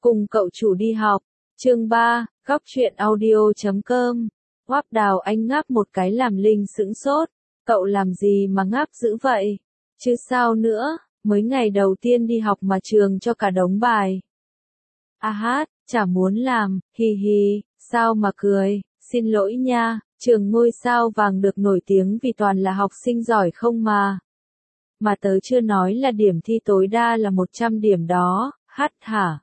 Cùng cậu chủ đi học. Chương 3, góc truyện audio.com. Hoắc Đào Anh ngáp một cái làm Linh sững sốt. Cậu làm gì mà ngáp dữ vậy? Chứ sao nữa, mới ngày đầu tiên đi học mà trường cho cả đống bài. A hát, chả muốn làm, hi hi, sao mà cười, xin lỗi nha, trường ngôi sao vàng được nổi tiếng vì toàn là học sinh giỏi không mà. Mà tớ chưa nói là điểm thi tối đa là 100 điểm đó, hát hả?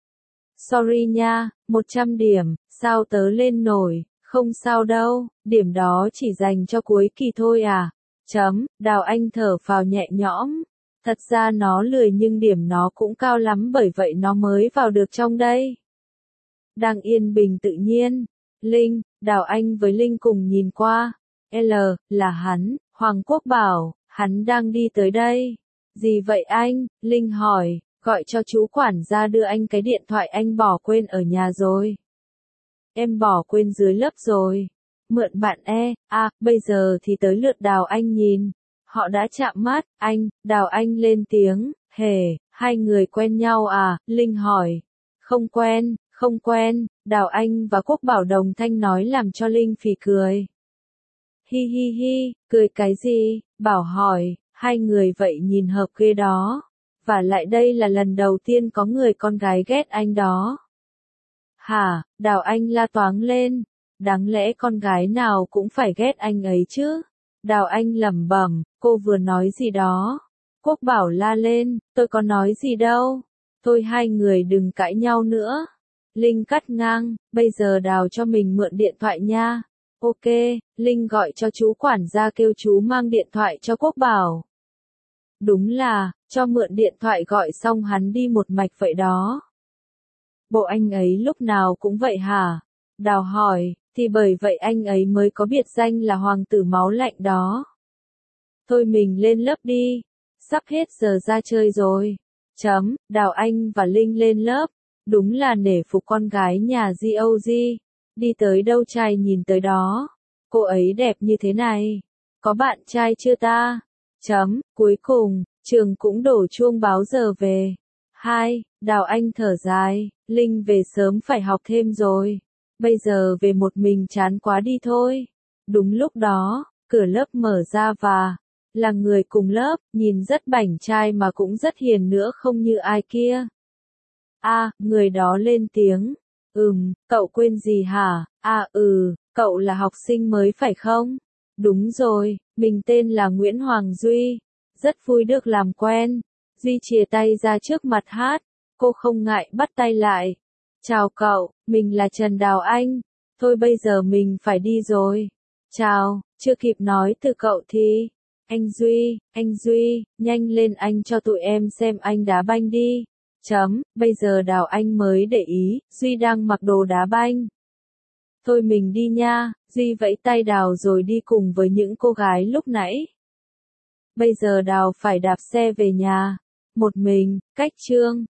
Sorry nha, 100 điểm, sao tớ lên nổi, không sao đâu, điểm đó chỉ dành cho cuối kỳ thôi à. Đào Anh thở phào nhẹ nhõm. Thật ra nó lười nhưng điểm nó cũng cao lắm bởi vậy nó mới vào được trong đây. Đang yên bình tự nhiên. Linh, Đào Anh với Linh cùng nhìn qua. Là hắn, Hoàng Quốc bảo, hắn đang đi tới đây. Gì vậy anh? Linh hỏi, gọi cho chú quản gia đưa anh cái điện thoại anh bỏ quên ở nhà rồi. Em bỏ quên dưới lớp rồi. Mượn bạn bây giờ thì tới lượt Đào Anh nhìn. Họ đã chạm mắt, Đào Anh lên tiếng, hai người quen nhau à, Linh hỏi. Không quen, Đào Anh và Quốc Bảo đồng thanh nói làm cho Linh phì cười. Hi hi hi, cười cái gì, Bảo hỏi, hai người vậy nhìn hợp ghê đó. Và lại đây là lần đầu tiên có người con gái ghét anh đó. Hả, Đào Anh la toáng lên, đáng lẽ con gái nào cũng phải ghét anh ấy chứ. Đào Anh lẩm bẩm, cô vừa nói gì đó. Quốc Bảo la lên, tôi có nói gì đâu. Thôi hai người đừng cãi nhau nữa. Linh cắt ngang, bây giờ Đào cho mình mượn điện thoại nha. Ok, Linh gọi cho chú quản gia kêu chú mang điện thoại cho Quốc Bảo. Đúng là, cho mượn điện thoại gọi xong hắn đi một mạch vậy đó. Bộ anh ấy lúc nào cũng vậy hả? Đào hỏi, thì bởi vậy anh ấy mới có biệt danh là hoàng tử máu lạnh đó. Thôi mình lên lớp đi, sắp hết giờ ra chơi rồi. Đào Anh và Linh lên lớp, đúng là nể phục con gái nhà GOG, đi tới đâu trai nhìn tới đó. Cô ấy đẹp như thế này, có bạn trai chưa ta? Cuối cùng, trường cũng đổ chuông báo giờ về. Đào Anh thở dài, Linh về sớm phải học thêm rồi. Bây giờ về một mình chán quá đi thôi. Đúng lúc đó, cửa lớp mở ra và là người cùng lớp, nhìn rất bảnh trai mà cũng rất hiền nữa không như ai kia. Người đó lên tiếng. Cậu quên gì hả? Cậu là học sinh mới phải không? Đúng rồi, mình tên là Nguyễn Hoàng Duy. Rất vui được làm quen. Duy chìa tay ra trước mặt Hát. Cô không ngại bắt tay lại. Chào cậu, mình là Trần Đào Anh. Thôi bây giờ mình phải đi rồi. Chào, chưa kịp nói từ cậu thì. Anh Duy, nhanh lên anh cho tụi em xem anh đá banh đi. Bây giờ Đào Anh mới để ý, Duy đang mặc đồ đá banh. Thôi mình đi nha, Duy vẫy tay Đào rồi đi cùng với những cô gái lúc nãy. Bây giờ Đào phải đạp xe về nhà. Một mình, cách trường.